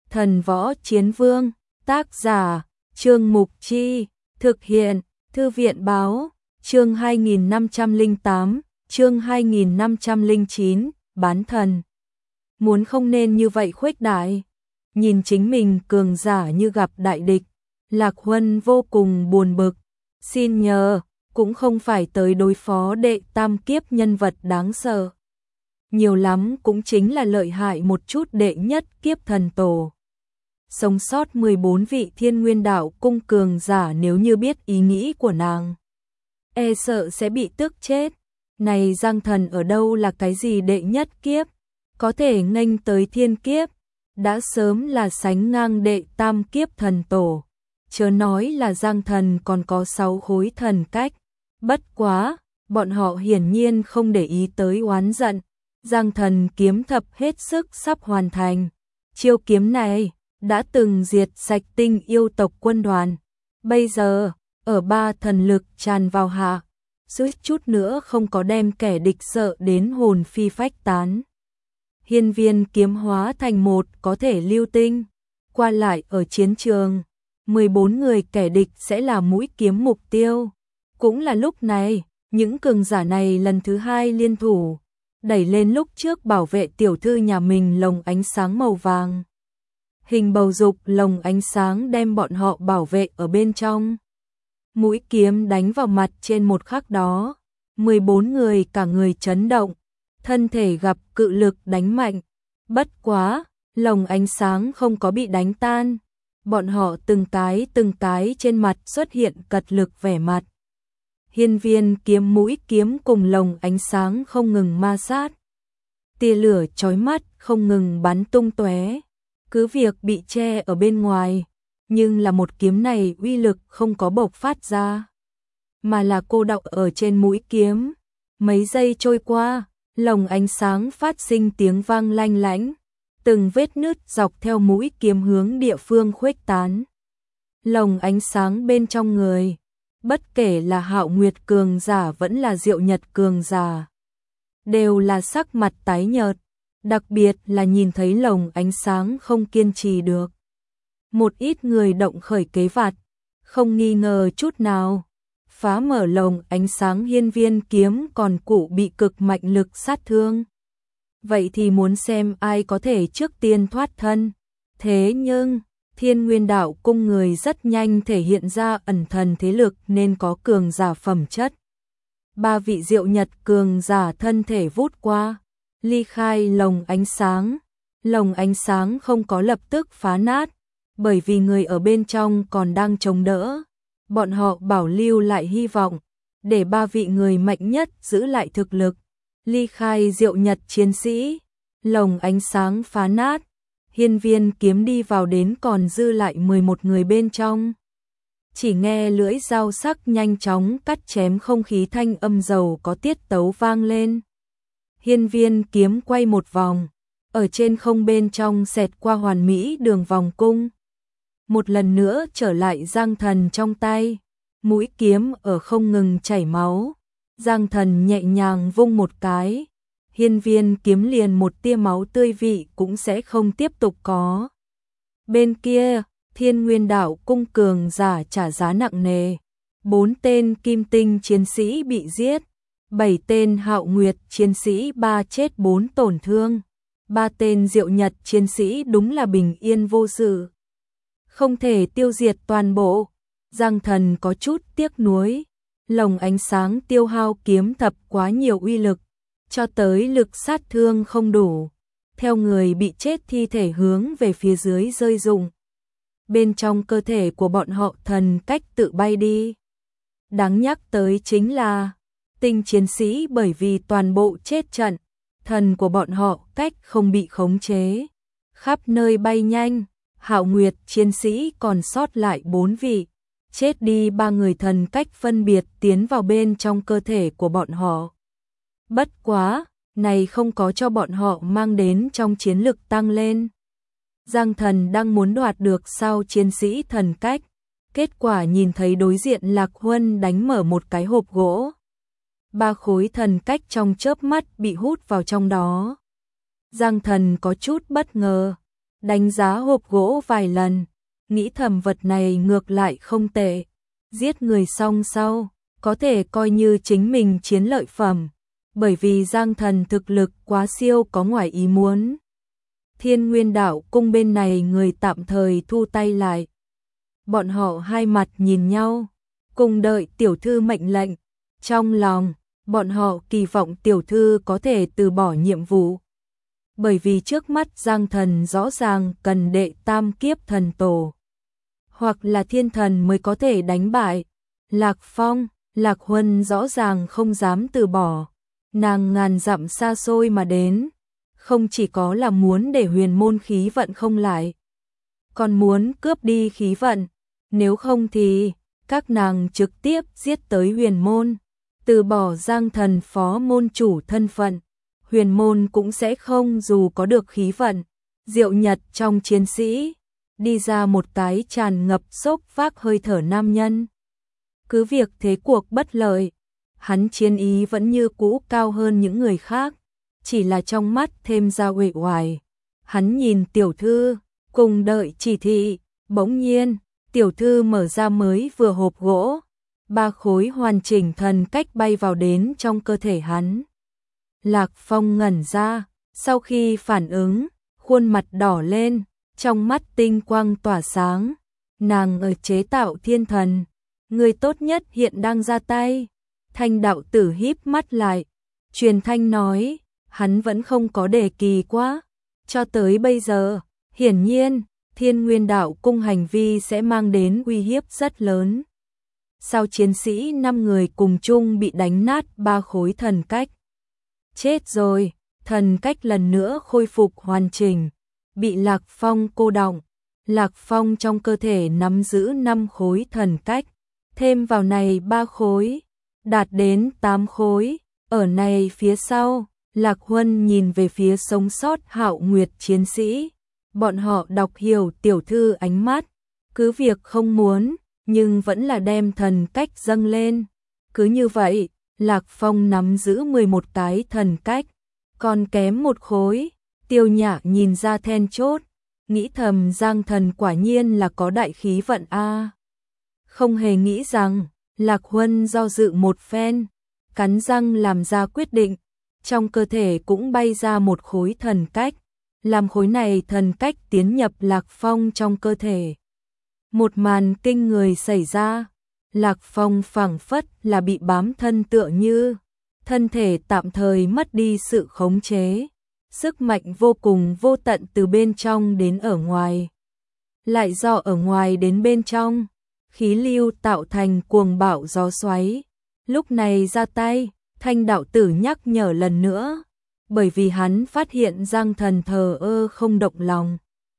Thần võ chiến vương, tác giả, Trương Mục Chi, thực hiện, Thư viện báo, chương 2508, chương 2509, bán thần. Muốn không nên như vậy khuếch đại, nhìn chính mình cường giả như gặp đại địch, Lạc Huân vô cùng buồn bực, xin nhờ, cũng không phải tới đối phó đệ tam kiếp nhân vật đáng sợ. Nhiều lắm cũng chính là lợi hại một chút đệ nhất kiếp thần tổ. Sống sót 14 vị Thiên Nguyên Đạo cung cường giả nếu như biết ý nghĩ của nàng, e sợ sẽ bị tức chết. Này Giang Thần ở đâu là cái gì đệ nhất kiếp, có thể nghênh tới thiên kiếp, đã sớm là sánh ngang đệ tam kiếp thần tổ. Chớ nói là Giang Thần còn có 6 khối thần cách. Bất quá, bọn họ hiển nhiên không để ý tới oán giận. Giang Thần kiếm thập hết sức sắp hoàn thành. Chiêu kiếm này đã từng diệt sạch Tinh yêu tộc quân đoàn. Bây giờ, ở 3 thần lực tràn vào hạ, suýt chút nữa không có đem kẻ địch sợ đến hồn phi phách tán. Hiên viên kiếm hóa thành một có thể lưu tinh, qua lại ở chiến trường. 14 người kẻ địch sẽ là mũi kiếm mục tiêu. Cũng là lúc này, những cường giả này lần thứ 2 liên thủ, đẩy lên lúc trước bảo vệ tiểu thư nhà mình lồng ánh sáng màu vàng. Hình bầu dục lồng ánh sáng đem bọn họ bảo vệ ở bên trong. Mũi kiếm đánh vào mặt trên một khắc đó, 14 người cả người chấn động, thân thể gặp cự lực đánh mạnh. Bất quá, lồng ánh sáng không có bị đánh tan. Bọn họ từng cái trên mặt xuất hiện cật lực vẻ mặt. Hiên viên kiếm mũi kiếm cùng lồng ánh sáng không ngừng ma sát. Tia lửa chói mắt không ngừng bắn tung tóe. Cứ việc bị che ở bên ngoài, nhưng là một kiếm này uy lực không có bộc phát ra, mà là cô đọng ở trên mũi kiếm. Mấy giây trôi qua, lồng ánh sáng phát sinh tiếng vang lanh lảnh, từng vết nứt dọc theo mũi kiếm hướng địa phương khuếch tán. Lồng ánh sáng bên trong người, bất kể là Hạo Nguyệt cường giả vẫn là Diệu Nhật cường giả, đều là sắc mặt tái nhợt, đặc biệt là nhìn thấy lồng ánh sáng không kiên trì được. Một ít người động khởi kế vặt, không nghi ngờ chút nào, phá mở lồng ánh sáng hiên viên kiếm còn cụ bị cực mạnh lực sát thương. Vậy thì muốn xem ai có thể trước tiên thoát thân. Thế nhưng, Thiên Nguyên Đạo cung người rất nhanh thể hiện ra ẩn thần thế lực nên có cường giả phẩm chất. 3 vị Diệu Nhật cường giả thân thể vút qua, ly khai lồng ánh sáng. Lồng ánh sáng không có lập tức phá nát, bởi vì người ở bên trong còn đang chống đỡ. Bọn họ bảo lưu lại hy vọng, để 3 vị người mạnh nhất giữ lại thực lực. Ly khai Diệu Nhật chiến sĩ, lồng ánh sáng phá nát, hiên viên kiếm đi vào đến còn dư lại 11 người bên trong. Chỉ nghe lưỡi dao sắc nhanh chóng cắt chém không khí, thanh âm dầu có tiết tấu vang lên. Hiên viên kiếm quay một vòng, ở trên không bên trong xẹt qua hoàn mỹ đường vòng cung. Một lần nữa trở lại Giang Thần trong tay, mũi kiếm ở không ngừng chảy máu. Giang Thần nhẹ nhàng vung một cái, hiên viên kiếm liền một tia máu tươi vị cũng sẽ không tiếp tục có. Bên kia, Thiên Nguyên Đạo cung cường giả trả giá nặng nề. 4 tên kim tinh chiến sĩ bị giết, 7 tên Hạo Nguyệt chiến sĩ 3 chết 4 tổn thương, 3 tên Diệu Nhật chiến sĩ đúng là bình yên vô sự. Không thể tiêu diệt toàn bộ, Giang Thần có chút tiếc nuối. Lồng ánh sáng tiêu hao kiếm thập quá nhiều uy lực, cho tới lực sát thương không đủ. Theo người bị chết thi thể hướng về phía dưới rơi rụng. Bên trong cơ thể của bọn họ thần cách tự bay đi. Đáng nhắc tới chính là tinh chiến sĩ bởi vì toàn bộ chết trận, thần của bọn họ cách không bị khống chế, khắp nơi bay nhanh. Hạo Nguyệt chiến sĩ còn sót lại 4 vị, chết đi 3 người thần cách phân biệt tiến vào bên trong cơ thể của bọn họ. Bất quá, này không có cho bọn họ mang đến trong chiến lực tăng lên. Giang Thần đang muốn đoạt được sao chiến sĩ thần cách, kết quả nhìn thấy đối diện Lạc Huân đánh mở một cái hộp gỗ. 3 khối thần cách trong chớp mắt bị hút vào trong đó. Giang Thần có chút bất ngờ, đánh giá hộp gỗ vài lần, nghĩ thầm vật này ngược lại không tệ. Giết người xong sau, có thể coi như chính mình chiến lợi phẩm, bởi vì Giang Thần thực lực quá siêu có ngoài ý muốn. Thiên Nguyên Đạo Cung bên này người tạm thời thu tay lại. Bọn họ hai mặt nhìn nhau, cùng đợi tiểu thư mệnh lệnh. Trong lòng, bọn họ kỳ vọng tiểu thư có thể từ bỏ nhiệm vụ. Bởi vì trước mắt Giang Thần rõ ràng cần đệ tam kiếp thần tổ, hoặc là thiên thần mới có thể đánh bại. Lạc Phong, Lạc Huân rõ ràng không dám từ bỏ. Nàng ngàn dặm xa xôi mà đến, không chỉ có là muốn để huyền môn khí vận không lại, còn muốn cướp đi khí vận, nếu không thì các nàng trực tiếp giết tới huyền môn, từ bỏ Giang Thần phó môn chủ thân phận, huyền môn cũng sẽ không dù có được khí vận. Diệu Nhật trong chiến sĩ, đi ra một cái tràn ngập xốc vác hơi thở nam nhân. Cứ việc thế cuộc bất lợi, hắn chiến ý vẫn như cũ cao hơn những người khác, chỉ là trong mắt thêm ra uể oải. Hắn nhìn tiểu thư, cùng đợi chỉ thị, bỗng nhiên, tiểu thư mở ra mới vừa hộp gỗ, 3 khối hoàn chỉnh thần cách bay vào đến trong cơ thể hắn. Lạc Phong ngẩn ra, sau khi phản ứng, khuôn mặt đỏ lên, trong mắt tinh quang tỏa sáng. Nàng ở chế tạo thiên thần, người tốt nhất hiện đang ra tay. Thanh đạo tử híp mắt lại, truyền thanh nói, hắn vẫn không có đề kỳ quá. Cho tới bây giờ, hiển nhiên, Thiên Nguyên Đạo Cung hành vi sẽ mang đến uy hiếp rất lớn. Sao chiến sĩ 5 người cùng chung bị đánh nát 3 khối thần cách. Chết rồi, thần cách lần nữa khôi phục hoàn chỉnh, bị Lạc Phong cô đọng. Lạc Phong trong cơ thể nắm giữ 5 khối thần cách, thêm vào này 3 khối, đạt đến 8 khối. Ở này phía sau, Lạc Huân nhìn về phía sống sót Hạo Nguyệt chiến sĩ. Bọn họ đọc hiểu tiểu thư ánh mắt, cứ việc không muốn, nhưng vẫn là đem thần cách dâng lên. Cứ như vậy, Lạc Phong nắm giữ 11 cái thần cách, còn kém 1 khối. Tiêu Nhã nhìn ra then chốt, nghĩ thầm Giang Thần quả nhiên là có đại khí vận a. Không hề nghĩ rằng, Lạc Huân do dự một phen, cắn răng làm ra quyết định, trong cơ thể cũng bay ra 1 khối thần cách, làm khối này thần cách tiến nhập Lạc Phong trong cơ thể. Một màn kinh người xảy ra, Lạc Phong phảng phất là bị bám thân tựa như, thân thể tạm thời mất đi sự khống chế, sức mạnh vô cùng vô tận từ bên trong đến ở ngoài, lại do ở ngoài đến bên trong, khí lưu tạo thành cuồng bạo gió xoáy. Lúc này ra tay, Thanh đạo tử nhắc nhở lần nữa, bởi vì hắn phát hiện Giang Thần thờ ơ không động lòng.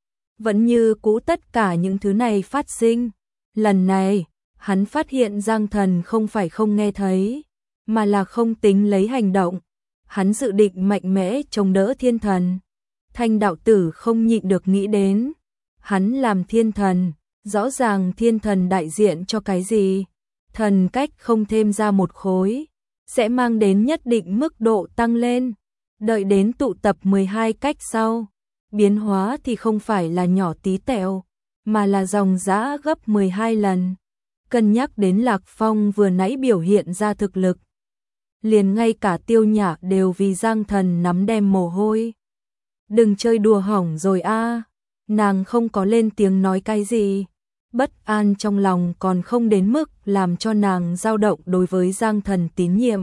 Vẫn như cũ tất cả những thứ này phát sinh. Lần này, hắn phát hiện Giang Thần không phải không nghe thấy, mà là không tính lấy hành động. Hắn dự định mạnh mẽ chống đỡ thiên thần. Thanh đạo tử không nhịn được nghĩ đến, hắn làm thiên thần, rõ ràng thiên thần đại diện cho cái gì? Thần cách không thêm ra 1 khối, sẽ mang đến nhất định mức độ tăng lên. Đợi đến tụ tập 12 cách sau, biến hóa thì không phải là nhỏ tí tẹo, mà là dòng dã gấp 12 lần. Cân nhắc đến Lạc Phong vừa nãy biểu hiện ra thực lực, liền ngay cả Tiêu Nhã đều vì Giang Thần nắm đem mồ hôi. Đừng chơi đùa hỏng rồi a. Nàng không có lên tiếng nói cái gì, bất an trong lòng còn không đến mức làm cho nàng dao động đối với Giang Thần tín nhiệm.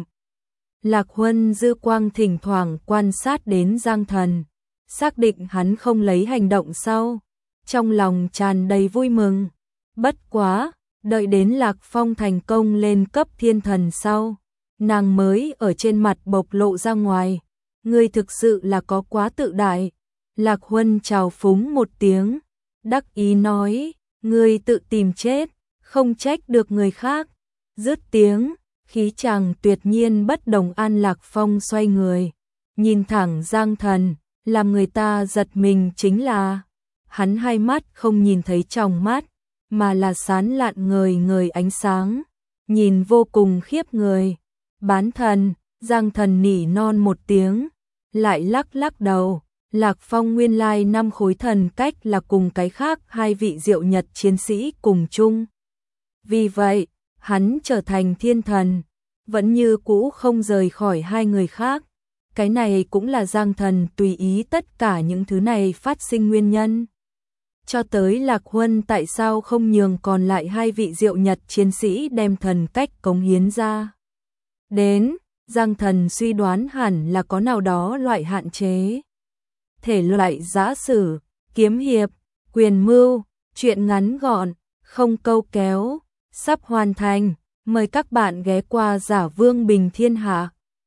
Lạc Huân dư quang thỉnh thoảng quan sát đến Giang Thần, xác định hắn không lấy hành động sau, trong lòng tràn đầy vui mừng. Bất quá, đợi đến Lạc Phong thành công lên cấp thiên thần sau, nàng mới ở trên mặt bộc lộ ra ngoài, ngươi thực sự là có quá tự đại. Lạc Huân chào phúng một tiếng, đắc ý nói, ngươi tự tìm chết, không trách được người khác. Dứt tiếng, khí chàng tuyệt nhiên bất đồng. An Lạc Phong xoay người, nhìn thẳng Giang Thần, làm người ta giật mình chính là, hắn hai mắt không nhìn thấy tròng mắt, mà là sán lạn ngời ngời ánh sáng, nhìn vô cùng khiếp người. Bán thần, Giang Thần nỉ non một tiếng, lại lắc lắc đầu, Lạc Phong nguyên lai 5 khối thần cách là cùng cái khác 2 vị Diệu Nhật chiến sĩ cùng chung. Vì vậy, hắn trở thành thiên thần, vẫn như cũ không rời khỏi 2 người khác. Cái này cũng là Giang Thần tùy ý tất cả những thứ này phát sinh nguyên nhân. Cho tới Lạc Huân tại sao không nhường còn lại 2 vị Diệu Nhật chiến sĩ đem thần cách cống hiến ra. Đến, Giang Thần suy đoán hẳn là có nào đó loại hạn chế. Thể loại giã sử, kiếm hiệp, quyền mưu, truyện ngắn gọn, không câu kéo, sắp hoàn thành. Mời các bạn ghé qua Giả Vương Bình Thiên Hạ.